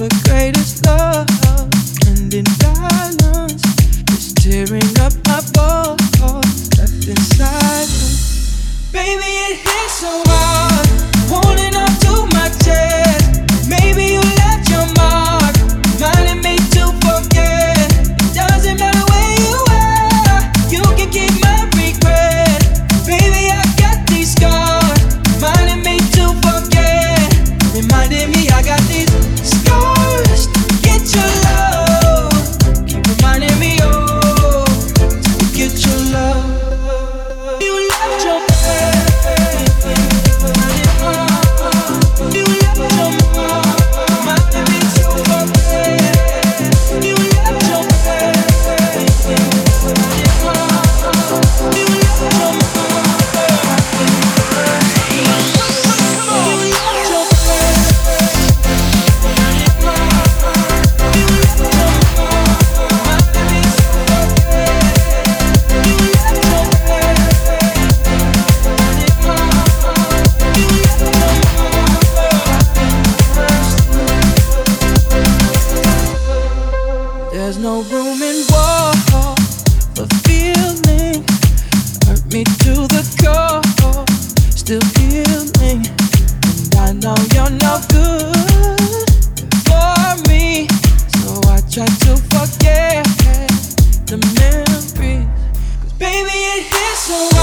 the greatest love, and in silence, it's tearing up my bones left inside. Baby, it hits so hard, holding on to my chest. Maybe you left your mark, reminding me to forget. It doesn't matter where you are, you can keep my regret. Baby, I got these scars, reminding me to forget. Reminding me I got these scars to get your love. Keep reminding me, oh, to get your love. You left your there's no room in war for feeling. Hurt me to the core, still healing. And I know you're no good for me, so I try to forget the memories. 'Cause baby, it hits so